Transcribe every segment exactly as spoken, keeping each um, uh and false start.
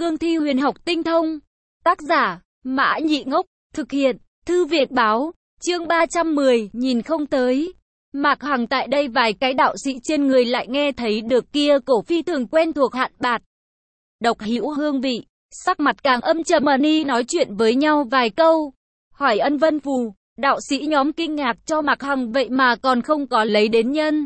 cương thi huyền học tinh thông. Tác giả, Mã Nhị Ngốc, thực hiện, Thư Việt Báo, chương ba trăm mười, nhìn không tới. Mạc Hằng tại đây vài cái đạo sĩ trên người lại nghe thấy được kia cổ phi thường quen thuộc hạn bạt. Độc hữu hương vị, sắc mặt càng âm trầm ni nói chuyện với nhau vài câu. Hỏi ân vân phù, đạo sĩ nhóm kinh ngạc cho Mạc Hằng vậy mà còn không có lấy đến nhân.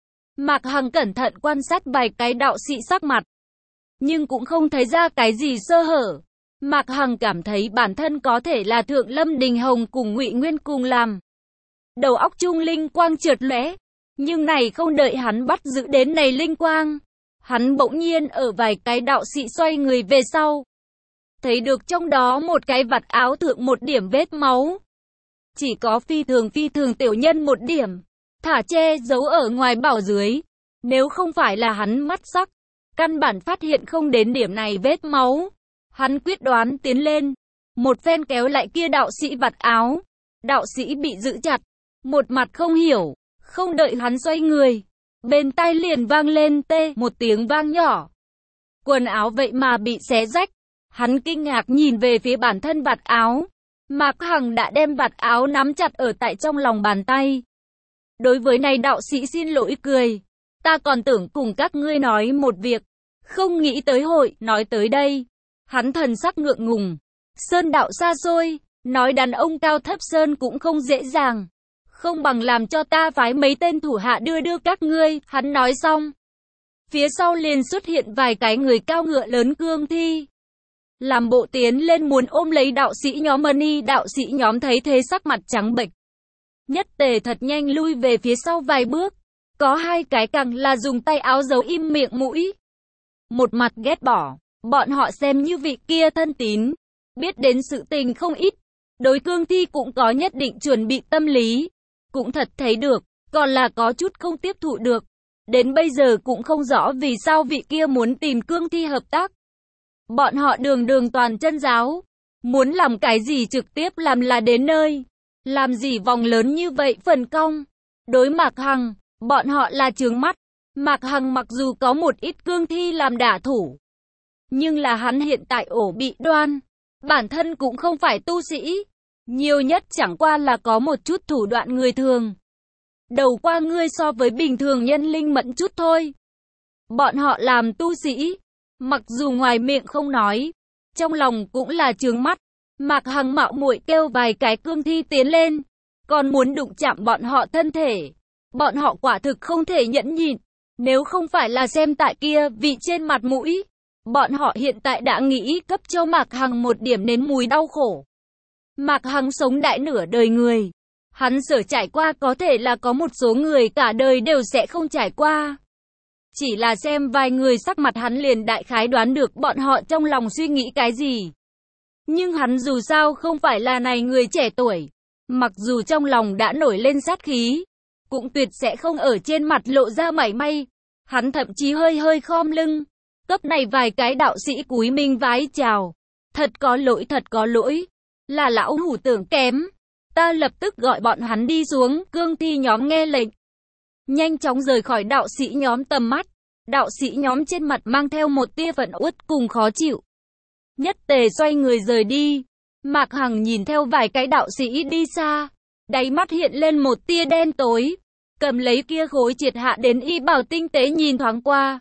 Mạc Hằng cẩn thận quan sát vài cái đạo sĩ sắc mặt, nhưng cũng không thấy ra cái gì sơ hở. Mạc Hằng cảm thấy bản thân có thể là Thượng Lâm Đình Hồng cùng Ngụy Nguyên cùng làm. Đầu óc trung linh quang chợt lóe, nhưng này không đợi hắn bắt giữ đến này linh quang, hắn bỗng nhiên ở vài cái đạo sĩ xoay người về sau, thấy được trong đó một cái vạt áo thượng một điểm vết máu. Chỉ có phi thường phi thường tiểu nhân một điểm, thả che giấu ở ngoài bảo dưới. Nếu không phải là hắn mắt sắc, căn bản phát hiện không đến điểm này vết máu. Hắn quyết đoán tiến lên, một phen kéo lại kia đạo sĩ vạt áo. Đạo sĩ bị giữ chặt, một mặt không hiểu, không đợi hắn xoay người, bên tai liền vang lên tê một tiếng vang nhỏ. Quần áo vậy mà bị xé rách. Hắn kinh ngạc nhìn về phía bản thân vạt áo. Mạc Hằng đã đem vạt áo nắm chặt ở tại trong lòng bàn tay. Đối với này đạo sĩ xin lỗi cười. Ta còn tưởng cùng các ngươi nói một việc, không nghĩ tới hội nói tới đây. Hắn thần sắc ngượng ngùng. Sơn đạo xa xôi, nói đàn ông cao thấp sơn cũng không dễ dàng. Không bằng làm cho ta phái mấy tên thủ hạ đưa đưa các ngươi. Hắn nói xong, phía sau liền xuất hiện vài cái người cao ngựa lớn cương thi, làm bộ tiến lên muốn ôm lấy đạo sĩ nhóm. Mani đạo sĩ nhóm thấy thế sắc mặt trắng bệch, nhất tề thật nhanh lui về phía sau vài bước. Có hai cái càng là dùng tay áo giấu im miệng mũi, một mặt ghét bỏ. Bọn họ xem như vị kia thân tín, biết đến sự tình không ít, đối cương thi cũng có nhất định chuẩn bị tâm lý, cũng thật thấy được, còn là có chút không tiếp thụ được. Đến bây giờ cũng không rõ vì sao vị kia muốn tìm cương thi hợp tác. Bọn họ đường đường toàn chân giáo, muốn làm cái gì trực tiếp làm là đến nơi, làm gì vòng lớn như vậy phần công. Đối Mạc Hằng, bọn họ là trướng mắt. Mạc Hằng mặc dù có một ít cương thi làm đả thủ, nhưng là hắn hiện tại ổ bị đoan, bản thân cũng không phải tu sĩ, nhiều nhất chẳng qua là có một chút thủ đoạn người thường. Đầu qua ngươi so với bình thường nhân linh mẫn chút thôi. Bọn họ làm tu sĩ, mặc dù ngoài miệng không nói, trong lòng cũng là trướng mắt. Mạc Hằng mạo muội kêu vài cái cương thi tiến lên, còn muốn đụng chạm bọn họ thân thể. Bọn họ quả thực không thể nhẫn nhịn, nếu không phải là xem tại kia vị trên mặt mũi, bọn họ hiện tại đã nghĩ cấp cho Mạc Hằng một điểm nếm mùi đau khổ. Mạc Hằng sống đại nửa đời người, hắn sở trải qua có thể là có một số người cả đời đều sẽ không trải qua. Chỉ là xem vài người sắc mặt hắn liền đại khái đoán được bọn họ trong lòng suy nghĩ cái gì. Nhưng hắn dù sao không phải là này người trẻ tuổi, mặc dù trong lòng đã nổi lên sát khí, cũng tuyệt sẽ không ở trên mặt lộ ra mảy may. Hắn thậm chí hơi hơi khom lưng, cấp này vài cái đạo sĩ cúi mình vái chào. Thật có lỗi, thật có lỗi, là lão hủ tưởng kém. Ta lập tức gọi bọn hắn đi xuống. Cương thi nhóm nghe lệnh, nhanh chóng rời khỏi đạo sĩ nhóm tầm mắt. Đạo sĩ nhóm trên mặt mang theo một tia phẫn uất cùng khó chịu, nhất tề xoay người rời đi. Mạc Hằng nhìn theo vài cái đạo sĩ đi xa, đáy mắt hiện lên một tia đen tối, cầm lấy kia khối triệt hạ đến y bảo tinh tế nhìn thoáng qua.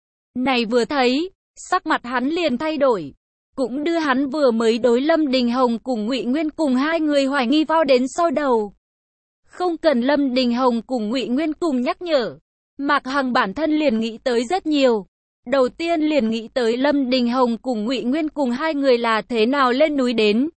Này vừa thấy, sắc mặt hắn liền thay đổi, cũng đưa hắn vừa mới đối Lâm Đình Hồng cùng Ngụy Nguyên cùng hai người hoài nghi vào đến sau đầu. Không cần Lâm Đình Hồng cùng Ngụy Nguyên cùng nhắc nhở, Mạc Hằng bản thân liền nghĩ tới rất nhiều. Đầu tiên liền nghĩ tới Lâm Đình Hồng cùng Ngụy Nguyên cùng hai người là thế nào lên núi đến.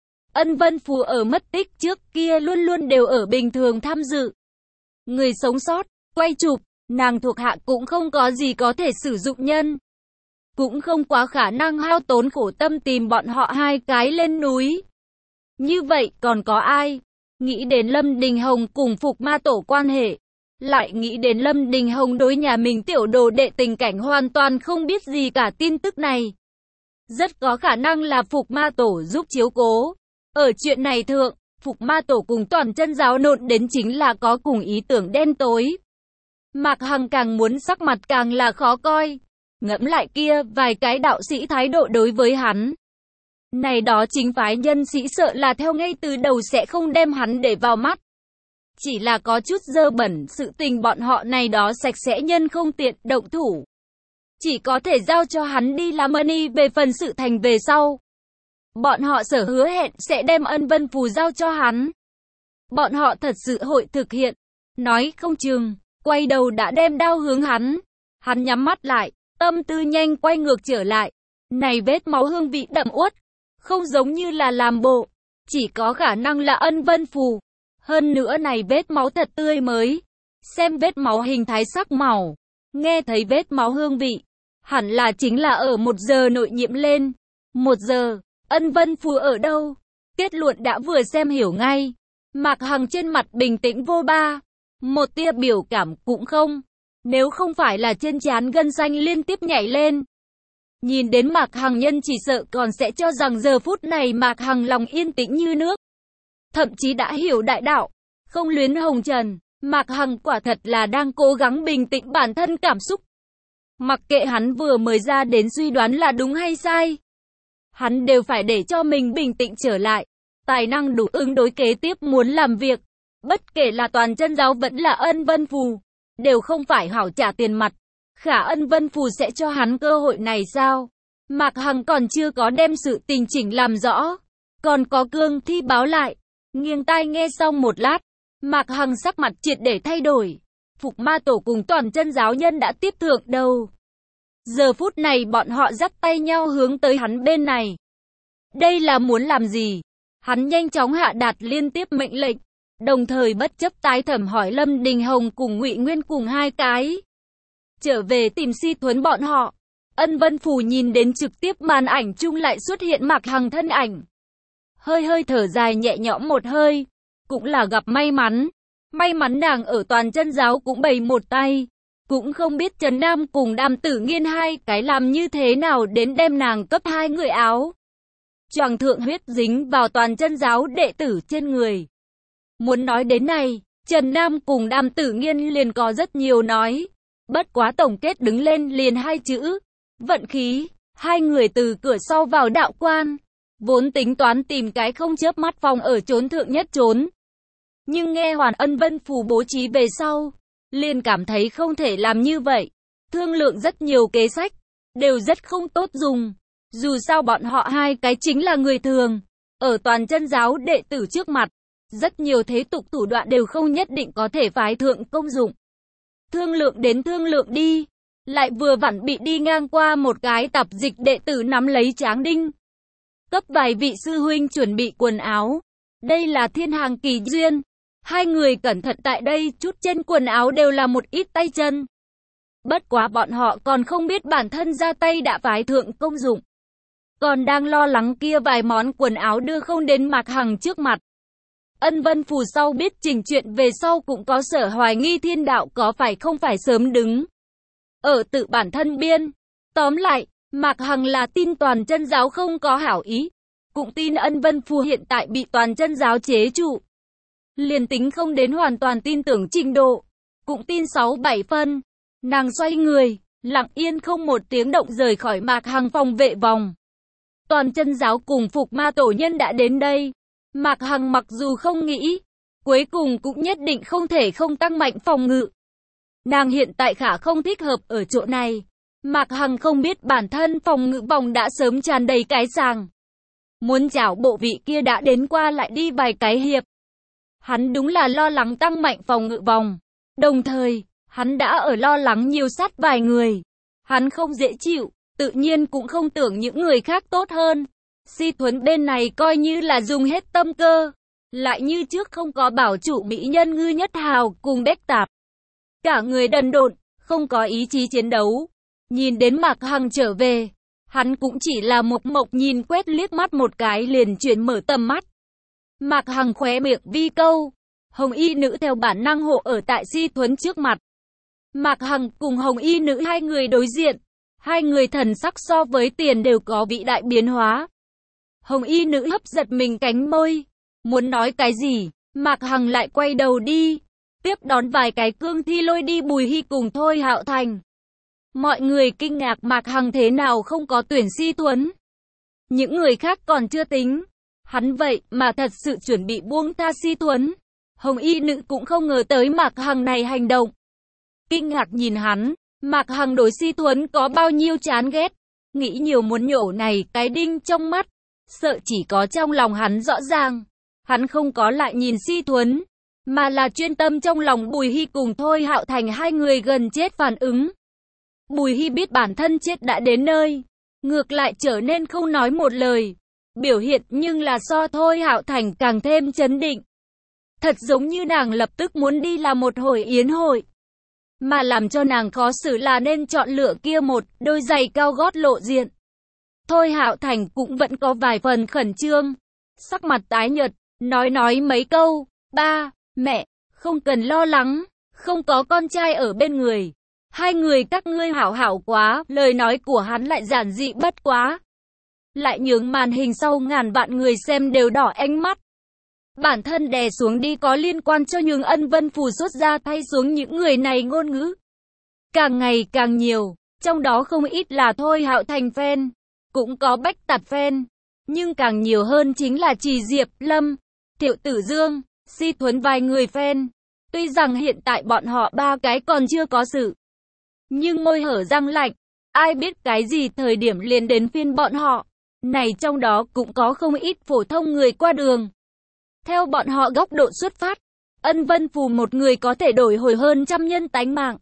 Ân Vân Phù ở mất tích trước kia luôn luôn đều ở bình thường tham dự. Người sống sót, quay chụp, nàng thuộc hạ cũng không có gì có thể sử dụng nhân. Cũng không quá khả năng hao tốn khổ tâm tìm bọn họ hai cái lên núi. Như vậy còn có ai? Nghĩ đến Lâm Đình Hồng cùng Phục Ma Tổ quan hệ, lại nghĩ đến Lâm Đình Hồng đối nhà mình tiểu đồ đệ tình cảnh hoàn toàn không biết gì cả tin tức này. Rất có khả năng là Phục Ma Tổ giúp chiếu cố. Ở chuyện này thượng, Phục Ma Tổ cùng toàn chân giáo nộn đến chính là có cùng ý tưởng đen tối. Mạc Hằng càng muốn sắc mặt càng là khó coi. Ngẫm lại kia, vài cái đạo sĩ thái độ đối với hắn. Này đó chính phái nhân sĩ sợ là theo ngay từ đầu sẽ không đem hắn để vào mắt. Chỉ là có chút dơ bẩn, sự tình bọn họ này đó sạch sẽ nhân không tiện động thủ. Chỉ có thể giao cho hắn đi làm money về phần sự thành về sau. Bọn họ sở hứa hẹn sẽ đem ân vân phù giao cho hắn. Bọn họ thật sự hội thực hiện. Nói không chừng, quay đầu đã đem đao hướng hắn. Hắn nhắm mắt lại, tâm tư nhanh quay ngược trở lại. Này vết máu hương vị đậm uất, không giống như là làm bộ. Chỉ có khả năng là ân vân phù. Hơn nữa này vết máu thật tươi mới. Xem vết máu hình thái sắc màu. Nghe thấy vết máu hương vị. Hẳn là chính là ở một giờ nội nhiễm lên. Một giờ, ân vân phù ở đâu? Kết luận đã vừa xem hiểu ngay. Mạc Hằng trên mặt bình tĩnh vô ba. Một tia biểu cảm cũng không. Nếu không phải là trên trán gân xanh liên tiếp nhảy lên. Nhìn đến Mạc Hằng nhân chỉ sợ còn sẽ cho rằng giờ phút này Mạc Hằng lòng yên tĩnh như nước. Thậm chí đã hiểu đại đạo. Không luyến hồng trần. Mạc Hằng quả thật là đang cố gắng bình tĩnh bản thân cảm xúc. Mặc kệ hắn vừa mới ra đến suy đoán là đúng hay sai. Hắn đều phải để cho mình bình tĩnh trở lại. Tài năng đủ ứng đối kế tiếp muốn làm việc. Bất kể là toàn chân giáo vẫn là ân vân phù. Đều không phải hảo trả tiền mặt. Khả ân vân phù sẽ cho hắn cơ hội này sao? Mạc Hằng còn chưa có đem sự tình chỉnh làm rõ. Còn có cương thi báo lại. Nghiêng tai nghe xong một lát. Mạc Hằng sắc mặt triệt để thay đổi. Phục ma tổ cùng toàn chân giáo nhân đã tiếp thượng đầu. Giờ phút này bọn họ dắt tay nhau hướng tới hắn bên này. Đây là muốn làm gì? Hắn nhanh chóng hạ đạt liên tiếp mệnh lệnh. Đồng thời bất chấp tái thẩm hỏi Lâm Đình Hồng cùng Ngụy Nguyên cùng hai cái. Trở về tìm Si Thuấn bọn họ. Ân Vân Phù nhìn đến trực tiếp màn ảnh chung lại xuất hiện Mạc Hằng thân ảnh. Hơi hơi thở dài nhẹ nhõm một hơi. Cũng là gặp may mắn. May mắn nàng ở toàn chân giáo cũng bày một tay. Cũng không biết Trần Nam cùng Đàm Tử Nghiên hai cái làm như thế nào đến đem nàng cấp hai người áo. Choàng thượng huyết dính vào toàn chân giáo đệ tử trên người. Muốn nói đến này, Trần Nam cùng Đàm Tử Nghiên liền có rất nhiều nói. Bất quá tổng kết đứng lên liền hai chữ. Vận khí, hai người từ cửa sau vào đạo quan. Vốn tính toán tìm cái không chớp mắt phòng ở chốn thượng nhất trốn. Nhưng nghe Hoàn Ân Vân Phù bố trí về sau, liền cảm thấy không thể làm như vậy. Thương lượng rất nhiều kế sách, đều rất không tốt dùng. Dù sao bọn họ hai cái chính là người thường. Ở toàn chân giáo đệ tử trước mặt, rất nhiều thế tục thủ đoạn đều không nhất định có thể phái thượng công dụng. Thương lượng đến thương lượng đi, lại vừa vặn bị đi ngang qua một cái tạp dịch đệ tử nắm lấy Tráng Đinh. Cấp vài vị sư huynh chuẩn bị quần áo. Đây là thiên hàng kỳ duyên. Hai người cẩn thận tại đây, chút trên quần áo đều là một ít tay chân. Bất quá bọn họ còn không biết bản thân ra tay đã phái thượng công dụng. Còn đang lo lắng kia vài món quần áo đưa không đến Mạc Hằng trước mặt. Ân Vân Phù sau biết trình chuyện về sau cũng có sở hoài nghi thiên đạo có phải không phải sớm đứng ở tự bản thân biên. Tóm lại, Mạc Hằng là tin toàn chân giáo không có hảo ý. Cũng tin Ân Vân Phù hiện tại bị toàn chân giáo chế trụ. Liền tính không đến hoàn toàn tin tưởng trình độ. Cũng tin sáu bảy phân. Nàng xoay người, lặng yên không một tiếng động rời khỏi Mạc Hằng phòng vệ vòng. Toàn chân giáo cùng Phục ma tổ nhân đã đến đây. Mạc Hằng mặc dù không nghĩ, cuối cùng cũng nhất định không thể không tăng mạnh phòng ngự. Nàng hiện tại khả không thích hợp ở chỗ này. Mạc Hằng không biết bản thân phòng ngự vòng đã sớm tràn đầy cái sàng. Muốn chảo bộ vị kia đã đến qua lại đi vài cái hiệp. Hắn đúng là lo lắng tăng mạnh phòng ngự vòng. Đồng thời, hắn đã ở lo lắng nhiều sát vài người. Hắn không dễ chịu, tự nhiên cũng không tưởng những người khác tốt hơn. Si Thuấn bên này coi như là dùng hết tâm cơ. Lại như trước không có bảo chủ mỹ nhân Ngư Nhất Hào cùng Bách Tạp. Cả người đần độn, không có ý chí chiến đấu. Nhìn đến Mạc Hằng trở về, hắn cũng chỉ là một mộc nhìn quét liếc mắt một cái liền chuyển mở tầm mắt. Mạc Hằng khóe miệng vi câu. Hồng y nữ theo bản năng hộ ở tại Si Thuấn trước mặt. Mạc Hằng cùng Hồng y nữ hai người đối diện. Hai người thần sắc so với tiền đều có vị đại biến hóa. Hồng y nữ hấp giật mình cánh môi. Muốn nói cái gì, Mạc Hằng lại quay đầu đi. Tiếp đón vài cái cương thi lôi đi Bùi Hy cùng Thôi Hạo Thành. Mọi người kinh ngạc Mạc Hằng thế nào không có tuyển Si Tuấn. Những người khác còn chưa tính. Hắn vậy mà thật sự chuẩn bị buông tha Si Tuấn. Hồng y nữ cũng không ngờ tới Mạc Hằng này hành động. Kinh ngạc nhìn hắn, Mạc Hằng đối Si Tuấn có bao nhiêu chán ghét. Nghĩ nhiều muốn nhổ này cái đinh trong mắt. Sợ chỉ có trong lòng hắn rõ ràng. Hắn không có lại nhìn Si Tuấn, mà là chuyên tâm trong lòng Bùi Hy cùng Thôi Hạo Thành hai người gần chết phản ứng. Bùi Hy biết bản thân chết đã đến nơi, ngược lại trở nên không nói một lời. Biểu hiện nhưng là so Thôi Hạo Thành càng thêm chấn định. Thật giống như nàng lập tức muốn đi làm một hồi yến hội. Mà làm cho nàng khó xử là nên chọn lựa kia một đôi giày cao gót lộ diện. Thôi Hạo Thành cũng vẫn có vài phần khẩn trương. Sắc mặt tái nhợt, nói nói mấy câu. Ba, mẹ, không cần lo lắng, không có con trai ở bên người. Hai người các ngươi hảo hảo quá, lời nói của hắn lại giản dị bất quá. Lại nhướng màn hình sau ngàn vạn người xem đều đỏ ánh mắt. Bản thân đè xuống đi có liên quan cho Nhường Ân Vân Phù xuất ra thay xuống những người này ngôn ngữ. Càng ngày càng nhiều, trong đó không ít là Thôi Hạo Thành fan, cũng có Bách Tạt fan, nhưng càng nhiều hơn chính là Trì Diệp Lâm, Thiệu Tử Dương, Si Tuấn vài người fan. Tuy rằng hiện tại bọn họ ba cái còn chưa có sự, nhưng môi hở răng lạnh, ai biết cái gì thời điểm liền đến phiên bọn họ. Này trong đó cũng có không ít phổ thông người qua đường. Theo bọn họ góc độ xuất phát, Ân Vân Phù một người có thể đổi hồi hơn trăm nhân tánh mạng.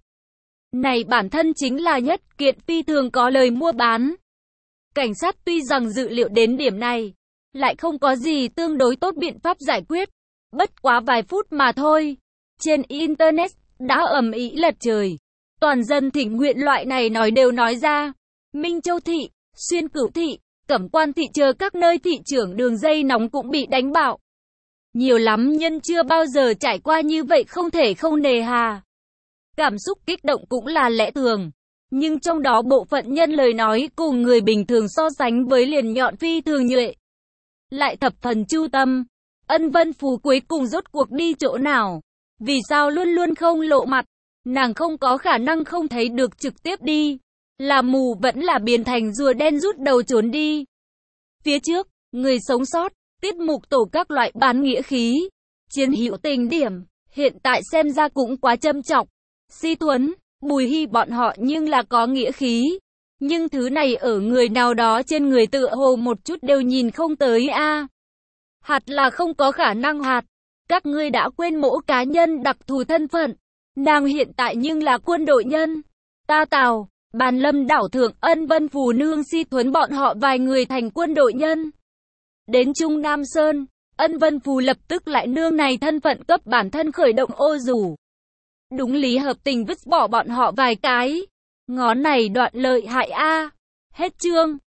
Này bản thân chính là nhất kiện phi thường có lời mua bán. Cảnh sát tuy rằng dự liệu đến điểm này, lại không có gì tương đối tốt biện pháp giải quyết. Bất quá vài phút mà thôi. Trên Internet, đã ầm ĩ lật trời. Toàn dân thỉnh nguyện loại này nói đều nói ra. Minh Châu Thị, Xuyên Cửu Thị, Cẩm Quan Thị chờ các nơi thị trưởng đường dây nóng cũng bị đánh bạo. Nhiều lắm nhân chưa bao giờ trải qua như vậy không thể không nề hà. Cảm xúc kích động cũng là lẽ thường. Nhưng trong đó bộ phận nhân lời nói cùng người bình thường so sánh với liền nhọn phi thường nhuệ. Lại thập phần chu tâm. Ân Vân Phù cuối cùng rốt cuộc đi chỗ nào? Vì sao luôn luôn không lộ mặt? Nàng không có khả năng không thấy được trực tiếp đi. Là mù vẫn là biến thành rùa đen rút đầu trốn đi. Phía trước, người sống sót, tiết mục tổ các loại bán nghĩa khí. Chiến hữu tình điểm, hiện tại xem ra cũng quá châm trọng. Si Tuấn, Bùi Hy bọn họ nhưng là có nghĩa khí. Nhưng thứ này ở người nào đó trên người tựa hồ một chút đều nhìn không tới a. À. Hạt là không có khả năng hạt. Các ngươi đã quên mỗi cá nhân đặc thù thân phận. Nàng hiện tại nhưng là quân đội nhân. Ta Tào, Bàn Lâm đảo thượng Ân Vân Phù nương Si Tuấn bọn họ vài người thành quân đội nhân. Đến Trung Nam Sơn, Ân Vân Phù lập tức lại nương này thân phận cấp bản thân khởi động ô rủ. Đúng lý hợp tình vứt bỏ bọn họ vài cái. Ngón này đoạn lợi hại a. À. Hết chương.